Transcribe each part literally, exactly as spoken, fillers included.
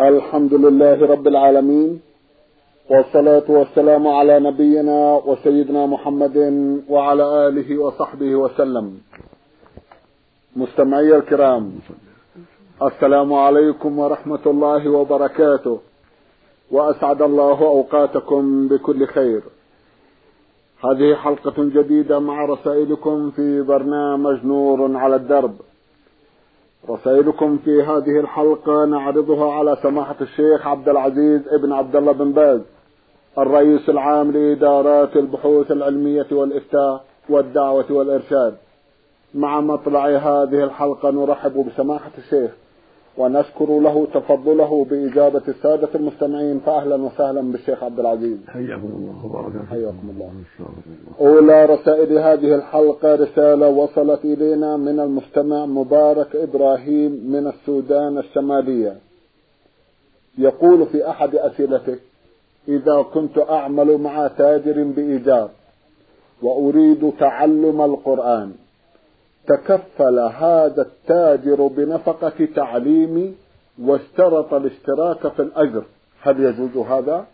الحمد لله رب العالمين، والصلاة والسلام على نبينا وسيدنا محمد وعلى آله وصحبه وسلم. مستمعي الكرام، السلام عليكم ورحمة الله وبركاته، وأسعد الله أوقاتكم بكل خير. هذه حلقة جديدة مع رسائلكم في برنامج نور على الدرب. رسائلكم في هذه الحلقة نعرضها على سماحة الشيخ عبد العزيز ابن عبد الله بن باز، الرئيس العام لإدارات البحوث العلمية والإفتاء والدعوة والإرشاد. مع مطلع هذه الحلقة نرحب بسماحة الشيخ ونشكر له تفضله بإجابة السادة المستمعين، فأهلا وسهلا بالشيخ عبد العزيز. حياكم الله وبارك حياكم الله. أولى رسائل هذه الحلقة رسالة وصلت إلينا من المستمع مبارك إبراهيم من السودان الشمالية. يقول في أحد أسئلته: إذا كنت أعمل مع تاجر بإيجار وأريد تعلم القرآن، تكفل هذا التاجر بنفقة تعليمي واشترط الاشتراك في الأجر، هل يجوز هذا؟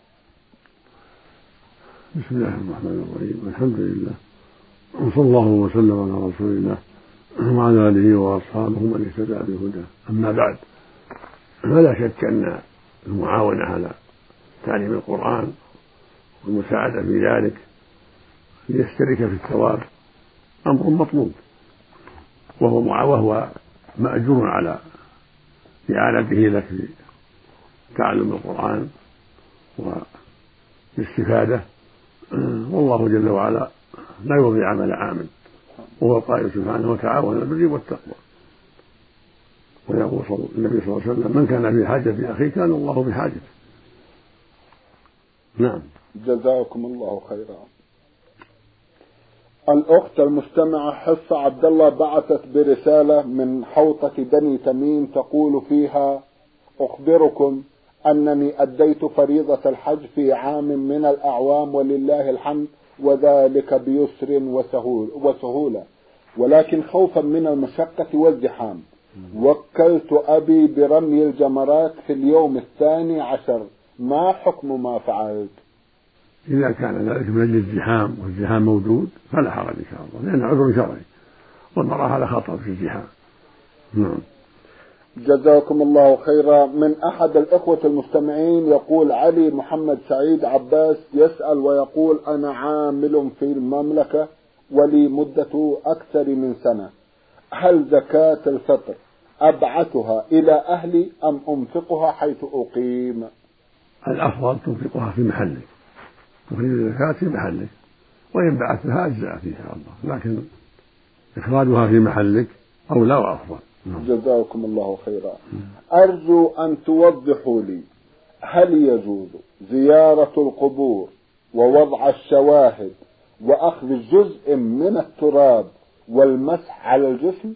بسم الله الرحمن الرحيم، الحمد لله وصلى الله وسلم على رسول الله وعلى آله وأصحابه من اهتدى بهداه. أما بعد، فلا شك أن المعاونة على تعليم القرآن والمساعدة في ذلك ليشترك في الثواب أمر مطلوب، وهو وهو مأجور على إعانته لك في تعلم القرآن والاستفادة، والله جل وعلا لا يضيع عمل عامل، وهو القائل سبحانه: وتعاونوا على البر والتقوى. ويقول النبي صلى الله عليه وسلم: من كان في حاجة أخيه كان الله بحاجته. نعم. جزاكم الله خيرا. الأخت المستمعة حصة عبد الله بعثت برسالة من حوطة بني تميم تقول فيها: أخبركم أنني أديت فريضة الحج في عام من الأعوام ولله الحمد، وذلك بيسر وسهولة، ولكن خوفا من المشقة والزحام وكلت أبي برمي الجمرات في اليوم الثاني عشر، ما حكم ما فعلت؟ إذا كان ذلك من أجل الزحام والزحام موجود فلا حرج إن شاء الله، لأنه عذر شرعي والمرأة على خطر في الزحام. نعم. جزاكم الله خيرا. من أحد الإخوة المستمعين يقول علي محمد سعيد عباس يسأل ويقول: أنا عامل في المملكة ولي مدة أكثر من سنة، هل زكاة الفطر أبعثها إلى أهلي أم أنفقها حيث أقيم؟ الأفضل تنفقها في محلك، تخرج الزكاة في محلك، وإن بعثتها أجزأ إن شاء الله، لكن إخراجها في محلك أولى وأفضل. جزاكم الله خيرا. أرجو أن توضحوا لي، هل يجوز زيارة القبور ووضع الشواهد وأخذ جزء من التراب والمسح على الجسم؟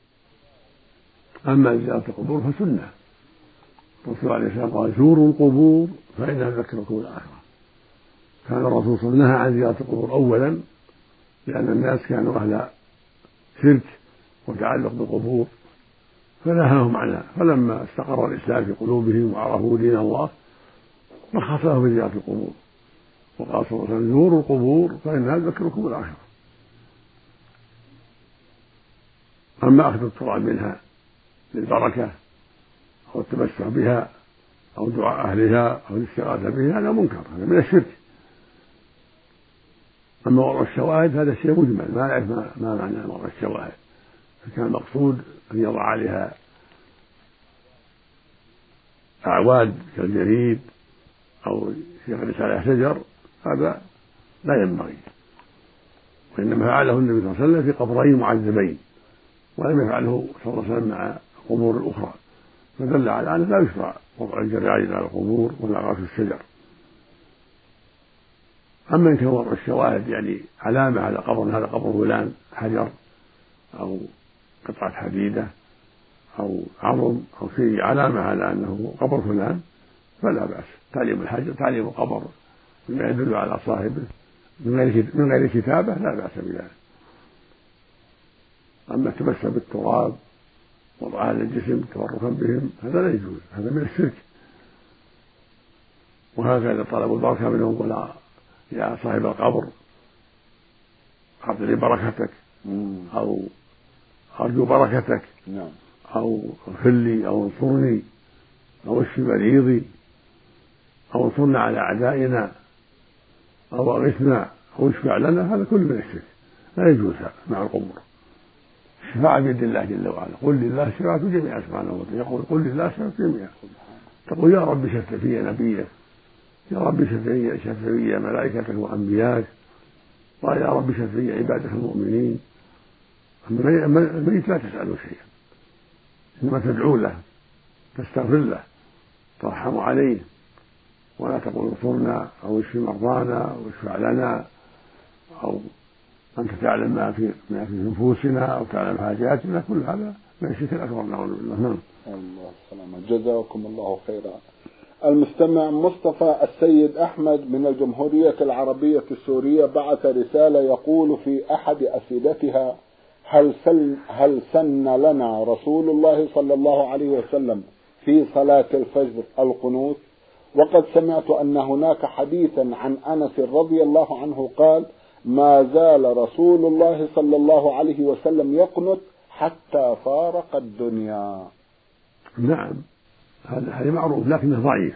أما زيارة القبور فسنة، الرسول عليه الصلاة والسلام قال: زوروا القبور فإنها تذكركم الآخرة. كان الرسول صلى الله عليه وسلم نهى عن زيارة القبور أولا لأن الناس كانوا أهل شرك وتعلق بالقبور فنهاهم عنها، فلما استقر الإسلام في قلوبهم وعرفوا دين الله رخص لهم بزيارة القبور، وقال صلى الله عليه وسلم: زوروا القبور فإنها تذكركم الآخرة. أما أخذ التراب منها للبركة أو التمسح بها أو دعاء أهلها أو الاستغاثة بها هذا منكر، هذا من الشرك. أما وضع الشواهد هذا شيء مجمل، ما نعرف ما معنى وضع الشواهد، فكان المقصود أن يضع عليها أعواد كالجريد أو يغرس عليها شجر، هذا لا ينبغي، وإنما فعله النبي صلى الله عليه وسلم في قبرين معذبين، ولم يفعله صلى الله عليه وسلم مع القبور الأخرى، فدل على أنه لا يشرع وضع الجرائد على القبور ولا غرس الشجر. أما إن كان وضع الشواهد يعني علامة على قبر، هذا قبر فلان، حجر أو قطعة حديدة أو عظم أو شيء علامة على أنه قبر فلان، فلا بأس. تعليم الحجر تعليم القبر بما يدل على صاحبه من غير كتابة لا بأس بذلك. أما التمسح بالتراب وضع على الجسم تبركا بهم هذا لا يجوز، هذا من الشرك، وهكذا طلب البركة منهم ولا يا صاحب القبر أعط لي بركتك أو أرجو بركتك أو اغفر لي أو انصرني أو اشف مريضي أو انصرنا على أعدائنا أو أغثنا أو اشفع لنا، هذا كله من الشرك لا يجوز مع القبور. الشفاعة بيد الله جل وعلا، قل لله الشفاعة جميعا سبحانه وتعالى، يقول قل لله الشفاعة جميعا، تقول يا رب شفع في نبيك، يا رب شفع في ملائكتك وأنبياك، ويا رب شفع في عبادك المؤمنين. أما الميت لا تسأله شيئا، إنما تدعو له، تستغفر له، ترحم عليه، ولا تقول انصرنا أو اشف مرضانا أو اشفع لنا أو أنت تعلم ما في ما في نفوسنا أو تعلم حاجاتنا، كل هذا من الشرك الأكبر نعوذ بالله. نعم. الله السلامة. جزاكم الله خيرا. المستمع مصطفى السيد أحمد من الجمهورية العربية السورية بعث رسالة يقول في أحد أسئلتها: هل سن هل سن لنا رسول الله صلى الله عليه وسلم في صلاة الفجر القنوت؟ وقد سمعت أن هناك حديثا عن أنس رضي الله عنه قال: ما زال رسول الله صلى الله عليه وسلم يقنت حتى فارق الدنيا. نعم، هذا حديث معروف لكنه ضعيف،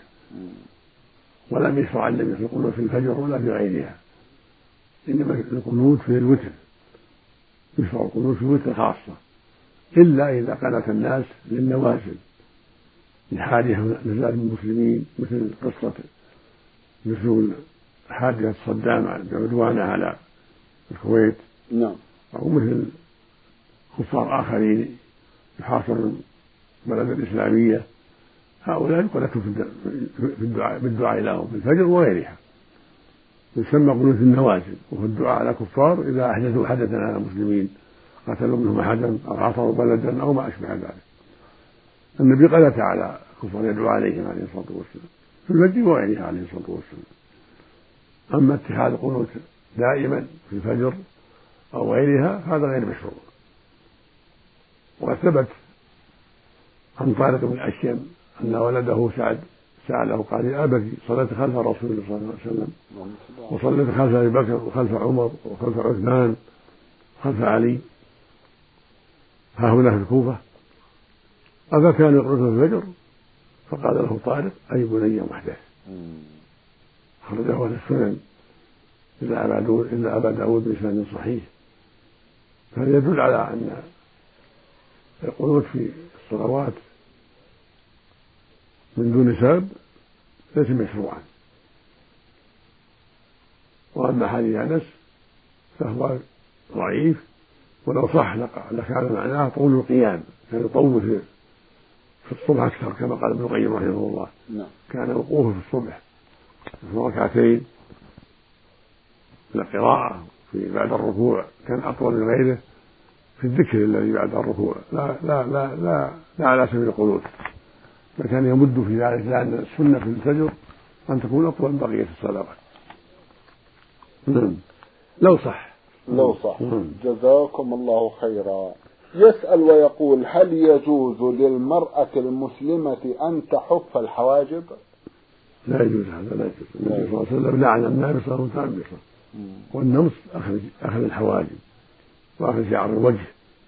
ولم يشرع النبي في القنوت في الفجر ولا في غيرها، إنما القنوت في الوتر، يشرع القنوت في الوتر خاصة، إلا إذا قنت الناس للنوازل لحادثة نزال المسلمين، مثل قصة نزول حادثة صدام بعدوانه على الكويت، نعم، أو مثل كفار آخرين يحاصر البلد الإسلامية، هؤلاء يقنتوا في الدعاء بالدعاء لهم في الفجر وغيرها، يسمى قنوت النوازل، وهو الدعاء على كفار إذا أحدثوا حدثا على المسلمين، قتلوا منهم أحدا أو عصروا بلدا أو ما أشبه ذلك. النبي قنت على كفار يدعو عليهم عليه الصلاة والسلام في المسجد وغيرها عليه الصلاة والسلام. أما اتخاذ القنوت دائما في الفجر أو غيرها هذا غير مشروع. وثبت عن طارق بن الأشيم أن ولده سعد سأله قال: يا أبتي صليت خلف رسول الله صلى الله عليه وسلم، وصليت خلف أبي بكر وخلف عمر وخلف عثمان وخلف علي، ها هنا في الكوفة، أفكانوا يقنطون في الفجر؟ فقال له طارق: أي بني محدث. خرجه أهل السنن إلا أبا داود بإسناد صحيح. فهذا يدل على أن القنوت في الصلوات من دون سبب ليس مشروعا. وأما حديث أنس فهو ضعيف، ولو صح لكان معناه طول القيام، كان يطول في الصبح أكثر كما قال ابن القيم رحمه الله. كان وقوفه في الصبح في ركعتين القراءة في بعد الركوع كان أطول من غيره في الذكر الذي بعد الركوع، لا لا لا لا, لا على سبيل القنوت، فكان يمد في ذلك، لأن السنة في الفجر أن تكون أطول من بقية الصلوات. نعم، لو صح لو صح. جزاكم الله خيرا. يسأل ويقول: هل يجوز للمرأة المسلمة أن تحف الحواجب؟ لا يجوز هذا، لا يجوز. النبي صلى الله عليه وسلم لعن النامصة والمتنمصة، والنمص أخذ أخذ الحواجب وأخذ شعر الوجه،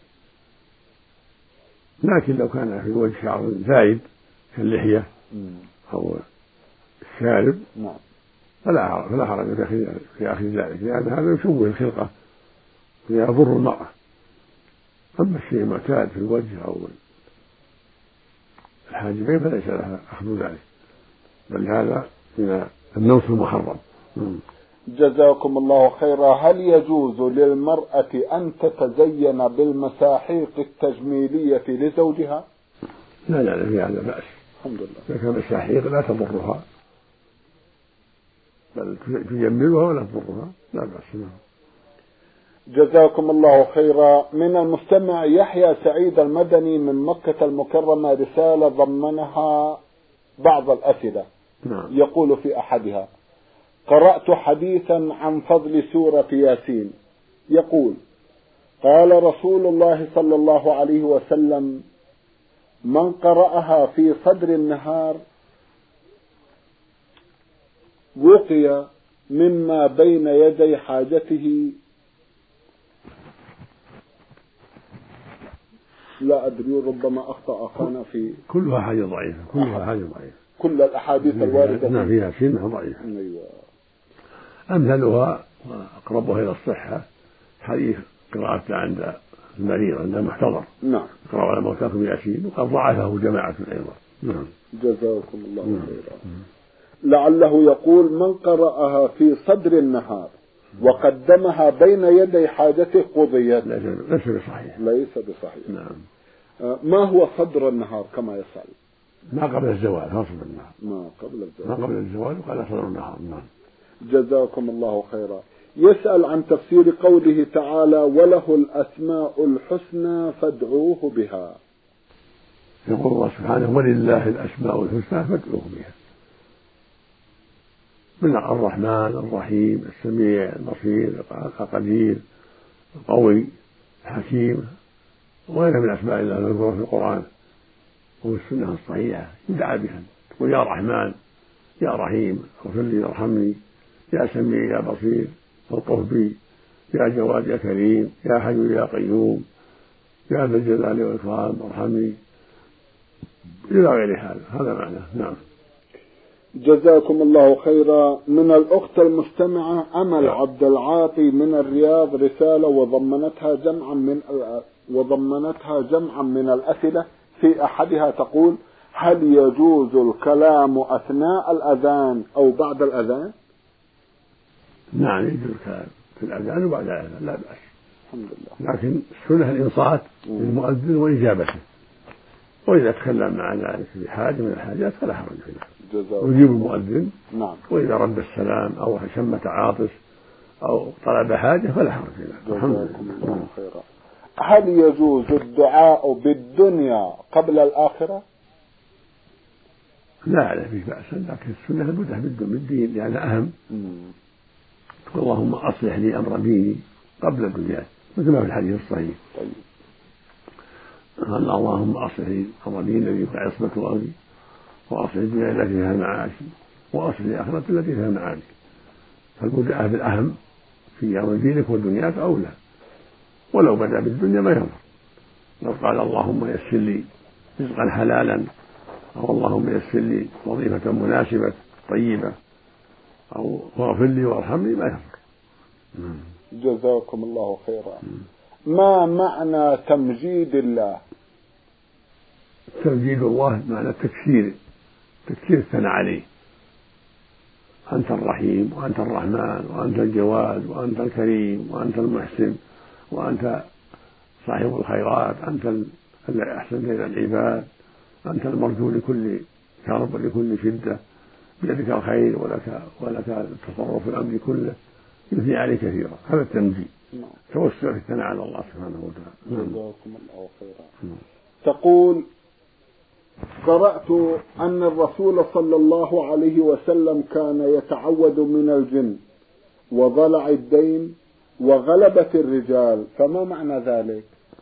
لكن لو كان في الوجه شعر زايد كاللحية أو الشارب فلا فلا حرج في أخذ ذلك، لأن هذا يشوه الخلقة ويضر المرأة. أما الشيء المعتاد في الوجه أو الحاجبين فليس لها أخذ ذلك، بل هذا من النوس المحرم. جزاكم الله خيرا. هل يجوز للمرأة أن تتزين بالمساحيق التجميلية لزوجها؟ لا لا في هذا بأس، الحمد لله. إذا كان مساحيق لا تضرها بل تجملها ولا تضرها، لا بأس. جزاكم الله خيرا. من المستمع يحيى سعيد المدني من مكة المكرمة رسالة ضمنها بعض الأسئلة. نعم. يقول في أحدها: قرأت حديثا عن فضل سورة ياسين، يقول: قال رسول الله صلى الله عليه وسلم: من قرأها في صدر النهار وقي مما بين يدي حاجته؟ لا أدري، ربما أخطأ أخانا في كلها حاجة ضعيفة، كلها حاجة ضعيفة، كل الأحاديث الواردة نعم فيها سنة ضعيفة. أيوة. أمثلها وأقربها إلى الصحة حديث قراءة عند المريض عند المحتضر، نعم، اقرأوا على موتاكم ياسين، وقد ضعفه جماعة أيضا. نعم. جزاكم الله خيرا. لعله يقول من قرأها في صدر النهار وقدمها بين يدي حاجته قضيت. ليس بصحيح. ليس بصحيح. نعم. ما هو صدر النهار كما يسأل؟ ما قبل الزوال، ما صدر النهار. ما قبل الزوال. ما قبل الزوال وقال صدر النهار. نعم. جزاكم الله خيرا. يسأل عن تفسير قوله تعالى وله الأسماء الحسنى فادعوه بها. يقول الله سبحانه ولله الأسماء الحسنى فادعوه بها، من الرحمن الرحيم السميع البصير القدير القوي الحكيم وغيرها من أسماء الله المذكورة في القرآن وفي السنة الصحيحة، يدعى بها، تقول يا رحمن يا رحيم اغفر لي وارحمني، يا سميع يا بصير الطف بي، يا جواد يا كريم، يا حي يا قيوم، يا ذا الجلال والإكرام ارحمني، إلى غير هذا. هذا معناه. نعم. جزاكم الله خيرا. من الأخت المستمعة أمل عبد العاطي من الرياض رسالة وضمنتها جمعا من وضمنتها جمعا من الأسئلة، في أحدها تقول هل يجوز الكلام أثناء الأذان أو بعد الأذان؟ نعم يجوز الكلام في الأذان وبعد الأذان لا بأس، الحمد لله، لكن السنة الإنصات للمؤذن وإجابته، وإذا تكلم مع ذلك في حاجة من الحاجات فلا حرج فيها، يجيب المؤذن. نعم. وإذا رد السلام أو شمت عاطس أو طلب حاجة فلا حرج فيها. جزاكم الله خيرا. هل يجوز الدعاء بالدنيا قبل الآخرة؟ لا لا فيه بأس، لكن السنة البدء بالدين لأنها أهم. اللهم أصلح لي أمر ديني قبل الدنيا، مثل ما في الحديث الصحيح. طيب. اللهم أصلح لي أمر ديني الذي فيه عصمة أمري، وأصلح الدنيا التي فيها معاشي، وأصلح الآخرة التي فيها معادي. فالبدء بالأهم في أمر دينك ودنياك أولى، ولو بدأ بالدنيا ما يضر. لو قال اللهم يسر لي رزقا حلالا، أو اللهم يسر لي وظيفة مناسبة طيبة، أو اغفر لي وارحمني، ما يضر. جزاكم الله خيرا. ما معنى تمجيد الله؟ تمجيد الله معنى التكثير، تكثير الثناء عليه. أنت الرحيم وأنت الرحمن وأنت الجواد وأنت الكريم وأنت المحسن وأنت صاحب الخيرات، أنت الذي أحسنت إلى العباد، أنت المرجو لكل كرب ولكل شدة، بيدك الخير ولك ولك التصرف في الأمر كله، يثني عليه كثيرا. هذا التمجيد، توسع في الثناء على الله سبحانه وتعالى. جزاكم الله خيرا. تقول قرأت أن الرسول صلى الله عليه وسلم كان يتعوذ من الجن وضلع الدين وغلبة الرجال، فما معنى ذلك؟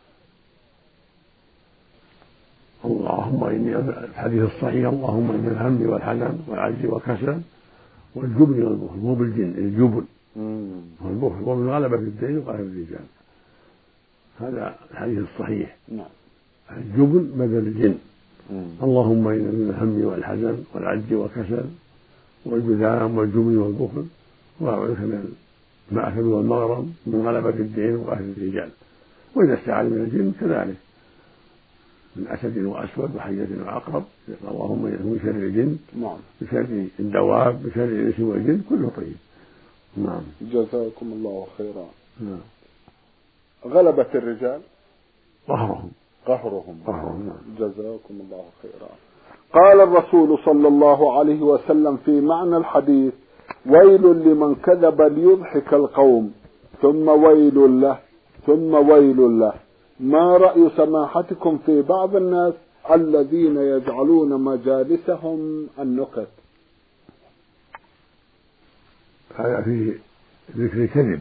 اللهم إني الحديث الصحيح اللهم إن الهم والحزن والعجز والكسل والجبن والبخل، مو بالجن، الجبن والبخل ومن غلبة الدين وقهر الرجال. هذا الحديث الصحيح. نعم. الجبن بدل الجن. اللهم إن من الهم والحزن والعجز والكسل والجذام والجبن والبخل وأعوذ من المأثم والمغرم من غلبة الدين وقهر الرجال. وإذا استعاذ من الجن كذلك، من أسد وأسود وحية وعقرب، اللهم من شر الجن، نعم، بشر الدواب، بشر الإنس والجن، كله طيب. نعم. جزاكم الله خيرا. نعم. غلبة الرجال قهرهم قهرهم قهرهم. نعم. جزاكم الله خيرا. قال الرسول صلى الله عليه وسلم في معنى الحديث ويل لمن كذب ليضحك القوم ثم ويل له ثم ويل له. ما رأي سماحتكم في بعض الناس الذين يجعلون مجالسهم النكت؟ هذا فيه ذكر الكذب.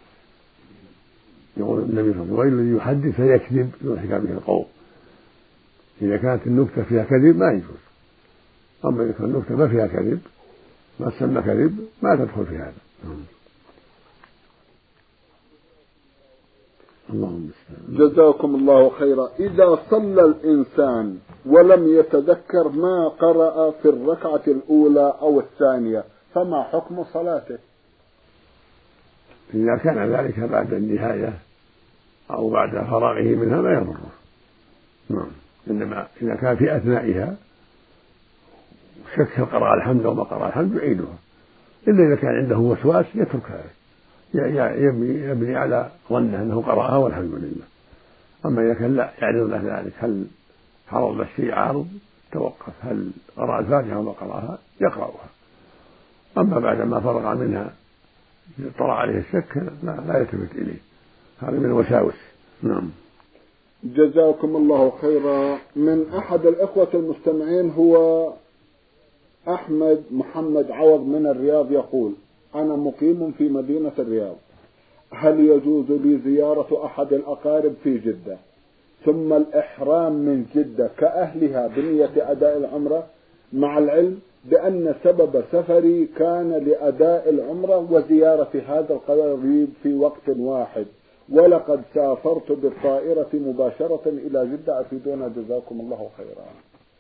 يقول النبي صلى الله عليه وسلم ويل يحدث فيكذب يضحك به القوم. إذا كانت النكتة فيها كذب ما يجوز، أما إذا كانت النكتة ما فيها كذب ما تسمى كذب ما تدخل في هذا. اللهم استعان. جزاكم الله خيرا. إذا صلى الإنسان ولم يتذكر ما قرأ في الركعة الأولى أو الثانية فما حكم صلاته؟ إذا كان ذلك بعد النهاية أو بعد فراغه منها لا يضره. نعم. إنما إذا كان في أثنائها شك قرأ الحمد وما قرأ الحمد يعيدها، إلا إذا كان عنده وسواس يتركها، يبني على ظنه أنه قرأها والحمد لله. أما إذا كان لا يعرض له ذلك، هل حرم الشيء عارض توقف، هل قرأ الفاتحة وما قرأها يقرأها. أما بعد ما فرغ منها طرأ عليه الشك لا, لا يلتفت إليه، هذا من الوساوس. نعم. جزاكم الله خيرا. من أحد الإخوة المستمعين هو أحمد محمد عوض من الرياض يقول: أنا مقيم في مدينة الرياض، هل يجوز لي زيارة أحد الأقارب في جدة ثم الإحرام من جدة كأهلها بنية أداء العمرة، مع العلم بأن سبب سفري كان لأداء العمرة وزيارة هذا القريب في وقت واحد، ولقد سافرت بالطائرة مباشرة إلى جدة، أفيدونا جزاكم الله خيرا.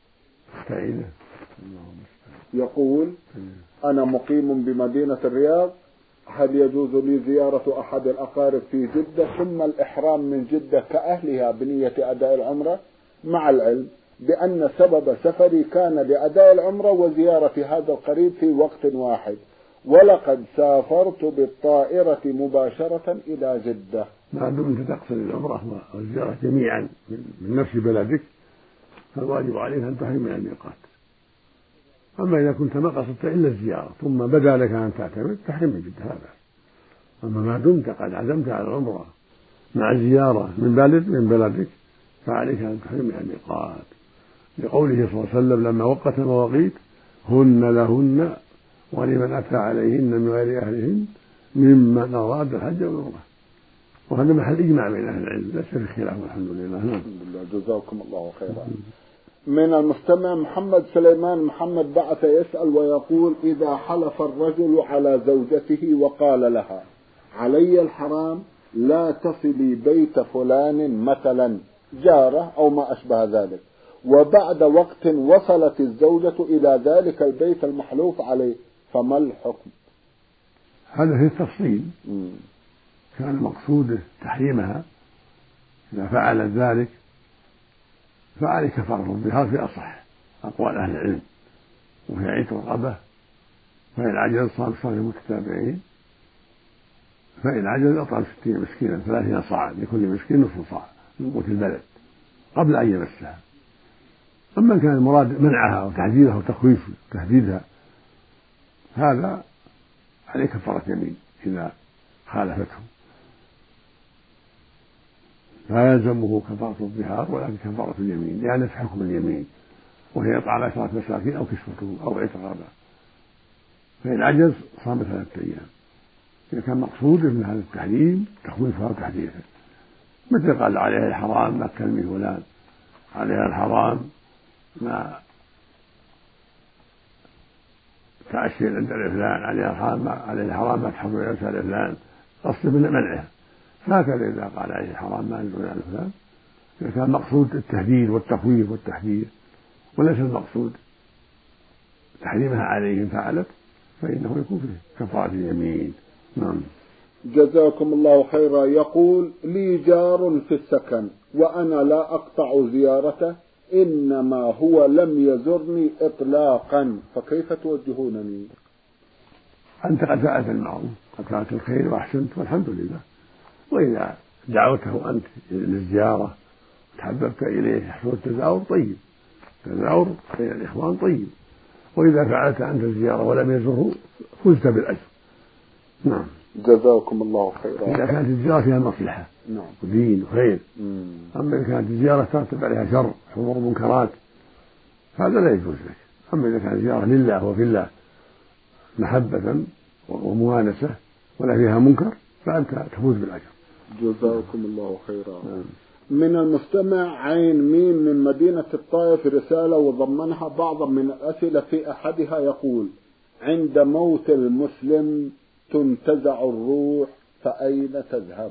يقول: أنا مقيم بمدينة الرياض، هل يجوز لي زيارة أحد الأقارب في جدة ثم الإحرام من جدة كأهلها بنية أداء العمرة، مع العلم بأن سبب سفري كان لأداء العمرة وزيارة هذا القريب في وقت واحد، ولقد سافرت بالطائرة مباشرة إلى جدة. ما دمت تقصد العمرة والزيارة جميعا من نفس بلدك فالواجب عليك أن تحرم من الميقات. أما إذا كنت ما قصدت إلا الزيارة ثم بدا لك أن تعتمد تحرم من جدة هذا. أما ما دمت قد عزمت على العمرة مع الزيارة من بلد من بلدك فعليك أن تحرم من الميقات، لقوله صلى الله عليه وسلم لما وقت المواقيت: هن لهن ولمن أتى عليهن من غير أهلهن ممن أراد الحج والعمرة. وهذا محل إجماع بين أهل العلم، ليس في خلاف والحمد لله. الحمد لله. جزاكم الله خيرا. من المستمع محمد سليمان محمد بعث يسأل ويقول: إذا حلف الرجل على زوجته وقال لها علي الحرام لا تصلي بيت فلان مثلا جارة أو ما أشبه ذلك، وبعد وقت وصلت الزوجة إلى ذلك البيت المحلوف عليه، فما الحكم؟ هذا في التفصيل. كان مقصوده تحريمها، إذا فعلت ذلك فعليه كفارة الظهار في أصح أقوال أهل العلم، وهي عتق رقبة، فإن عجز صام صام متتابعين، فإن عجز أطعم ستين مسكينا ثلاثين صاعا لكل مسكين نصف صاع من قوت البلد قبل أن يمسها. أما كان المراد منعها وتحذيرها وتخويف وتهديدها هذا عليه كفارة يمين إذا خالفته، لا يلزمه كفارة الظهار ولكن كفارة اليمين، لأن في حكم اليمين وهي إطعام عشرة مساكين أو كسوتهم أو عتق رقبة. فإن عجز صام ثلاثة أيام. إذا كان مقصود من هذا التحريم تخويفها وتحذيرها، مثل قال عليها الحرام ما تكلمي فلان، عليها الحرام ما تعشي عند فلان، عليها الحرام عليها الحرام ما تحضر عند فلان، قصد من منعها. هكذا إذا قال عليه الحرام ما ينزل على فلان، إذا كان مقصود التهديد والتخويف والتحذير وليس المقصود تحريمها عليهم فعلت، فإنه يكون فيه كفارة اليمين. نعم. جزاكم الله خيرا. يقول: لي جار في السكن وأنا لا أقطع زيارته، إنما هو لم يزرني إطلاقا، فكيف توجهونني؟ أنت قد فعلت المعروف، قد فعلت الخير وأحسنت والحمد لله. وإذا دعوته أنت للزيارة تحببت إليه يحصل التزاور طيب، التزاور بين الإخوان طيب. وإذا فعلت أنت الزيارة ولم يزره فزت بالأجر. نعم. جزاكم الله خيرا. إذا كانت الزيارة فيها مصلحة نعم ودين وخير. مم. أما إذا كانت الزيارة ترتب عليها شر حضور منكرات هذا لا يجوز لك. أما إذا كانت زيارة لله وفي الله محبة وموانسة ولا فيها منكر فأنت تفوز بالأجر. جزاكم الله خيرا. مم. من المستمع عين ميم من مدينة الطائف رسالة وضمنها بعضا من الأسئلة، في أحدها يقول: عند موت المسلم تنتزع الروح فأين تذهب؟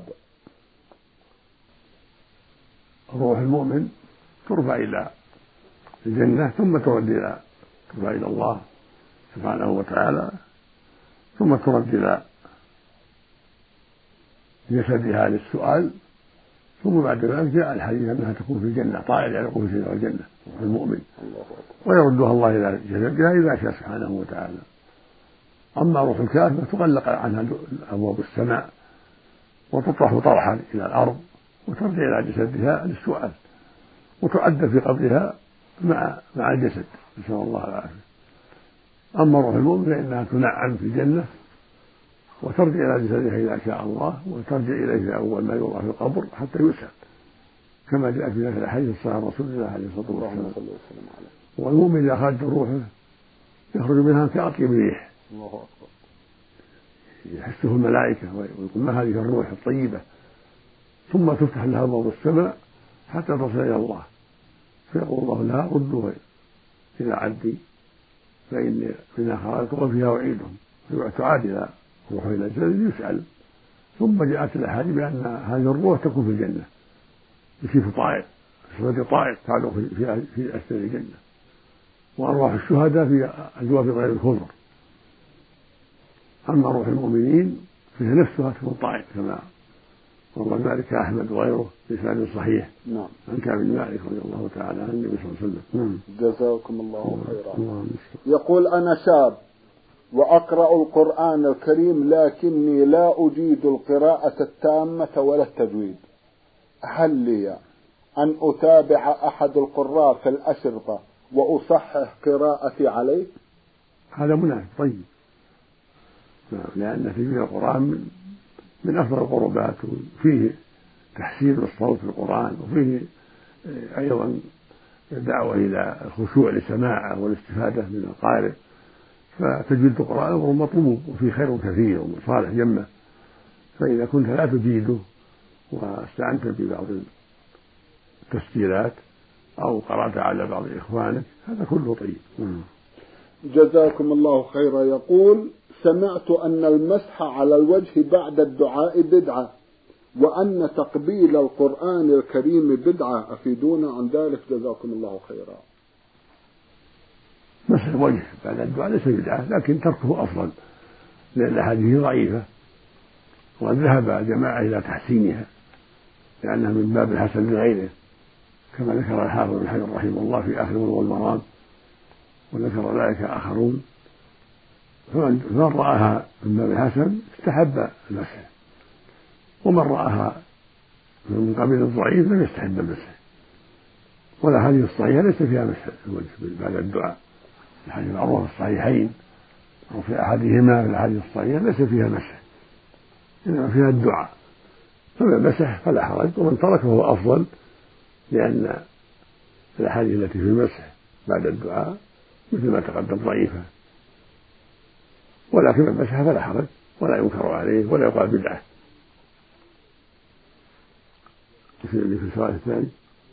روح المؤمن ترفع إلى الجنة ثم ترد إلى ترفع إلى الله سبحانه وتعالى ثم ترد إلى جسدها للسؤال، ثم بعد ذلك جاء الحديث أنها تكون في الجنة طائر يعلق في الجنة روح المؤمن، ويردها الله إلى جسدها إذا شاء سبحانه وتعالى. أما روح الكافر تغلق عنها أبواب السماء وتطرح طرحا إلى الأرض وترجع إلى جسدها للسؤال وتعذب في قبرها مع مع الجسد، نسأل الله العافية. أما روح المؤمن فإنها تنعم في الجنة وترجع إلى جسدها إذا شاء الله، وترجع إليه أول ما يوضع في القبر حتى يسأل، كما جاء في ذلك الحديث الصحيح رسول الله عليه الصلاة والسلام. والمؤمن إذا خرج روحه يخرج منها كأطيب ريح يحسه الملائكة ويقول ما هذه الروح الطيبة، ثم تفتح لها أبواب السماء حتى تصل إلى الله، فيقول الله لها ردوا إلى عبدي فإني منها خرجت وفيها أعيدهم، تعاد إلى روح إلى الجسد يسأل. ثم جاءت الأحاديث بأن هذه الروح تكون في الجنة يصير طائر صفة طائر تعلق في في أسفل الجنة، وأرواح الشهداء في أجواف غير الخضر. أما روح المؤمنين فهي نفسها تكون طائر كما روى ذلك أحمد وغيره بإسناد صحيح. نعم. عن كعب بن مالك رضي الله تعالى عن النبي صلى الله عليه وسلم. نعم. جزاكم الله خيرا. يقول أنا شاب وأقرأ القرآن الكريم لكني لا أجيد القراءة التامة ولا التجويد، هل لي أن أتابع أحد القراء في الأشرطة وأصحح قراءتي عليه؟ هذا مناسب طيب، لأن تجويد القرآن من أفضل القربات، وفيه تحسين الصوت في القرآن، وفيه أيضا دعوة إلى الخشوع لسماعه والاستفادة من القارئ، فتجويد القرآن أمر مطلوب وفيه خير كثير ومصالح جمة. فإذا كنت لا تجيده واستعنت ببعض التسجيلات أو قرأت على بعض إخوانك هذا كله طيب. جزاكم الله خيرا. يقول سمعت أن المسح على الوجه بعد الدعاء بدعة، وأن تقبيل القرآن الكريم بدعة، أفيدونا عن ذلك جزاكم الله خيرا. مسح الوجه بعد الدعاء ليس بدعة، لكن تركه أفضل لأن الأحاديث ضعيفة، وذهب جماعة إلى تحسينها لأنها من باب الحسن لغيره، كما ذكر الحافظ بن حجر رحمه الله في آخر بلوغ المرام، وذكر ذلك آخرون. فمن رآها من باب الحسن استحب المسح، ومن رآها من قبيل الضعيف لم يستحب المسح. والأحاديث الصحيحة ليس فيها مسح الوجه بعد الدعاء، الحديث المعروف في الصحيحين أو في أحدهما في الأحاديث الصحيحة ليس فيها مسح، إنما فيها الدعاء، فمن مسح فلا حرج، ومن تركه هو أفضل، لأن الأحاديث التي في المسح بعد الدعاء مثل ما تقدم ضعيفة، ولكن من مسح فلا حرج ولا ينكر عليه ولا يقال بدعة. في السؤال الثاني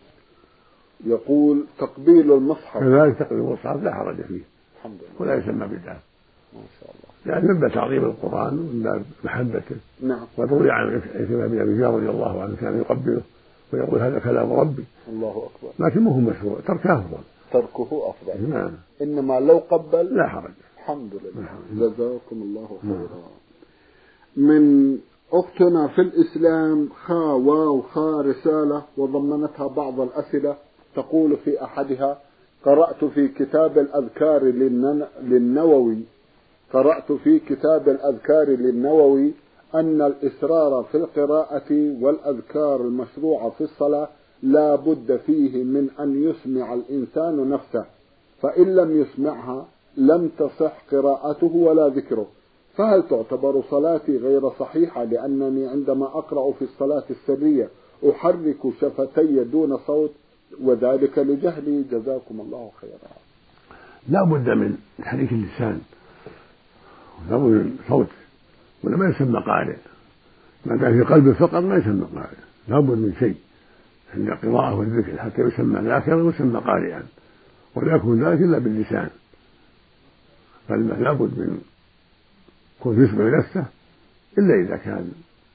يقول تقبيل المصحف، كذلك تقبيل المصحف لا حرج فيه الحمد لله ولا يسمى بدعة ما شاء الله، يعني من باب تعظيم القرآن ومن باب محبته. نعم. وروي عن عكرمة بن أبي جهل رضي الله عنه كان يقبله ويقول هذا كلام ربي، الله أكبر، لكن ما هو مشروع، تركه أفضل، تركه أفضل. نعم. إنما لو قبل لا حرج. الحمد لله. جزاكم الله خيرا. من أختنا في الإسلام خا واو خا رسالة وضمنتها بعض الأسئلة، تقول في أحدها قرأت في كتاب الأذكار للنووي قرأت في كتاب الأذكار للنووي أن الإصرار في القراءة والأذكار المشروعة في الصلاة لا بد فيه من أن يسمع الإنسان نفسه، فإن لم يسمعها لم تصح قراءته ولا ذكره، فهل تعتبر صلاتي غير صحيحة لأنني عندما أقرأ في الصلاة السرية أحرك شفتي دون صوت وذلك لجهلي؟ جزاكم الله خيرا. لا بد من تحريك اللسان ولا بد من صوت، ولا ما يسمى قارئ، ما كان في قلب فقط ما يسمى قارئ، لا بد من شيء عند القراءة والذكر حتى يسمى ذاكرا ويسمى قارئا، ولا يكون ذلك إلا باللسان. فالماء لابد من كون يشبع نفسه إلا إذا كان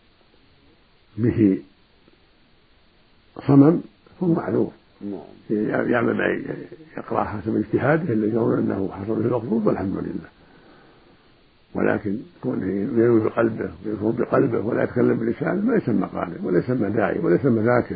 به صمم ثم معذور يعمل ما يقرأ حسب اجتهاده الذي يرون أنه حصل به المقصود والحمد لله. ولكن كونه ينوي بقلبه ويفهم بقلبه ولا يتكلم بلسانه ما يسمى قارئ ولا يسمى داعي ولا يسمى ذاكر،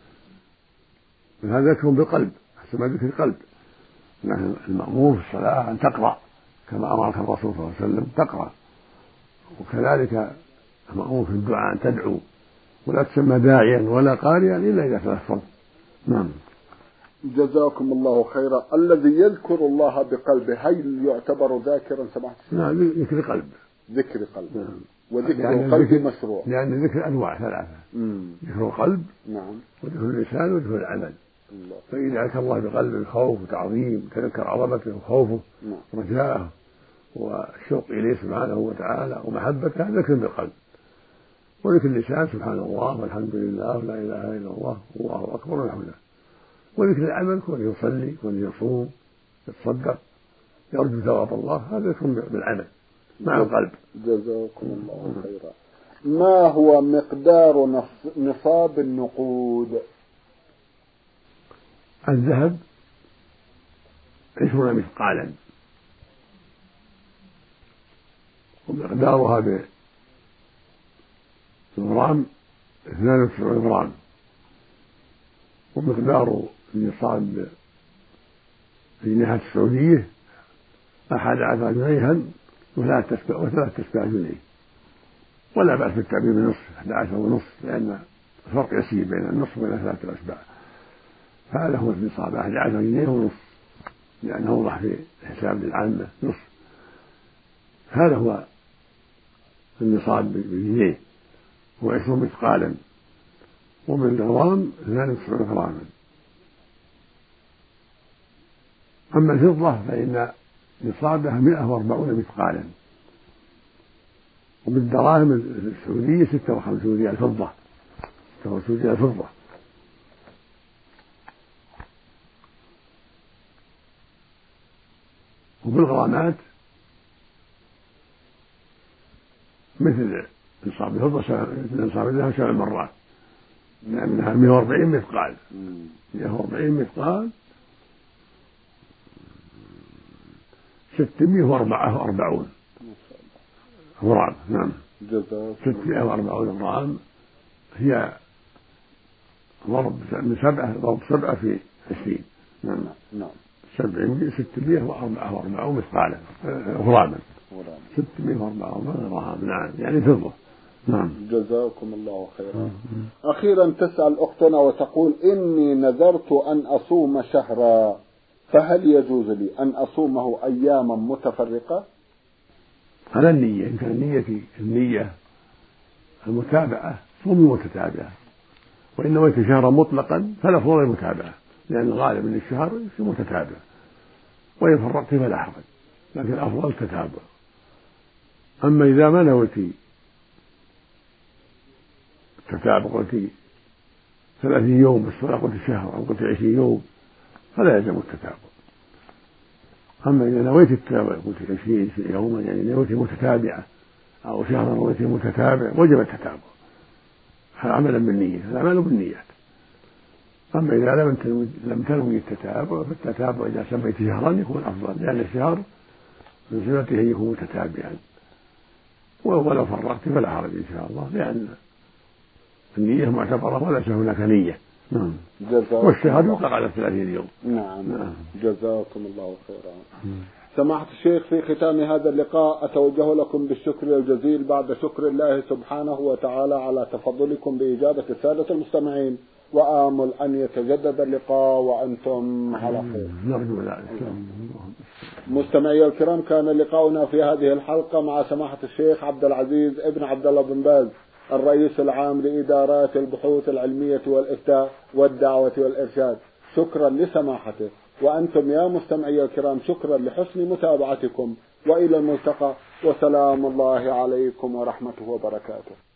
هذا ذكر بالقلب حسب ما ذكر القلب. نحن المأمور في الصلاة أن تقرأ كما أمرك الرسول صلى الله عليه وسلم تقرأ، وكذلك المأمور في الدعاء أن تدعو ولا تسمى داعيا ولا قارئا إلا إذا تلفظ. نعم. جزاكم الله خيرا. الذي يذكر الله بقلبه هل يعتبر ذاكرا سمعت؟ نعم، ذكر قلب. ذكر قلب. نعم. وذكر القلب مشروع. لأن ذكر أنواع ثلاثة. مم. ذكر القلب. نعم. وذكر اللسان وذكر العمل. الله. فإذا ذكر الله بقلب خوف وتعظيم تذكر عظمته وخوفه ورجاءه والشوق إليه سبحانه وتعالى ومحبته ذكر بالقلب. وذكر اللسان سبحان الله والحمد لله ولا إله إلا الله والله أكبر والحمد لله. وذكر العمل كون يصلي كون يصوم يتصدق يرجو ثواب الله هذا يكون بالعمل مع القلب. جزاكم الله خيرا. ما هو مقدار نصاب النقود؟ الذهب عشرون مثقالا ومقدارها بالغرام اثنان وتسعون غرام، ومقدار النصاب في الناحية السعودية أحد عشر جنيها وثلاث تسبع جنيه، ولا بأس بالتعبير بنصف أحد عشر ونصف لأن الفرق يسير بين النصف وبين ثلاثة أسباع. هذا هو النصاب أحد عشر جنيه ونصف لأنه أوضح في الحساب للعامة نصف. هذا هو النصاب بالجنيه هو عشرون مثقالا، وبالغرام اثنان وتسعون غراما. أما الفضة فإن نصابها مئة وأربعون مثقالا، وبالدراهم السعودية ستة وخمسون ريال فضة ستة وخمسون ريال فضة. وبالغرامات مثل نصاب الفضة نصاب الذهب سبع مرات لأنها مئة وأربعين مثقال مئة وأربعين مثقال ستمائة وأربعون غرام. نعم، ستمائة وأربعون غرام هي ضرب من سبعة ضرب سبعة في عشرين. نعم نعم سبعمائة ستمائة وأربعون مثقالا غراما ستمائة وأربعون غرام. نعم يعني فضة. نعم. جزاكم الله خيرا. أخيرا تسأل أختنا وتقول إني نذرت أن أصوم شهرا فهل يجوز لي أن أصومه أياما متفرقة؟ على النية، إن كان نيتي النية المتابعة صومي متتابعة، وإن نويت شهرا مطلقا فلا فضل المتابعة لأن الغالب من الشهر متتابع، وإن فرقت فلا حرج، لكن الأفضل التتابع. أما إذا ما نويت التتابع قلت ثلاثين يوم بس ولا قلت شهر أو قلت عشرين يوم فلا يلزم التتابع. أما إذا نويت التتابع قلت عشرين يوما يعني نويت متتابعة أو شهرا نويت متتابع وجب التتابع عملا بالنية، الأعمال بالنيات. أما إذا لم لم تنوي التتابع فالتتابع إذا سميت شهرا يكون أفضل لأن الشهر من سنته أن يكون متتابعا، ولو فرقت فلا حرج إن شاء الله لأن النية معتبرة وليس هناك نية. نعم. والشهر يوقع على ثلاثين يوم. نعم. نعم. جزاكم الله خيرا. سماحة الشيخ في ختام هذا اللقاء أتوجه لكم بالشكر الجزيل بعد شكر الله سبحانه وتعالى على تفضلكم بإجابة السادة المستمعين، وآمل أن يتجدد اللقاء وأنتم على خير. نرجو ذلك. مستمعي الكرام، كان لقاؤنا في هذه الحلقة مع سماحة الشيخ عبد العزيز ابن عبد الله بن باز الرئيس العام لإدارات البحوث العلمية والإفتاء والدعوة والإرشاد. شكرا لسماحته، وأنتم يا مستمعي الكرام شكرا لحسن متابعتكم، وإلى الملتقى، وسلام الله عليكم ورحمته وبركاته.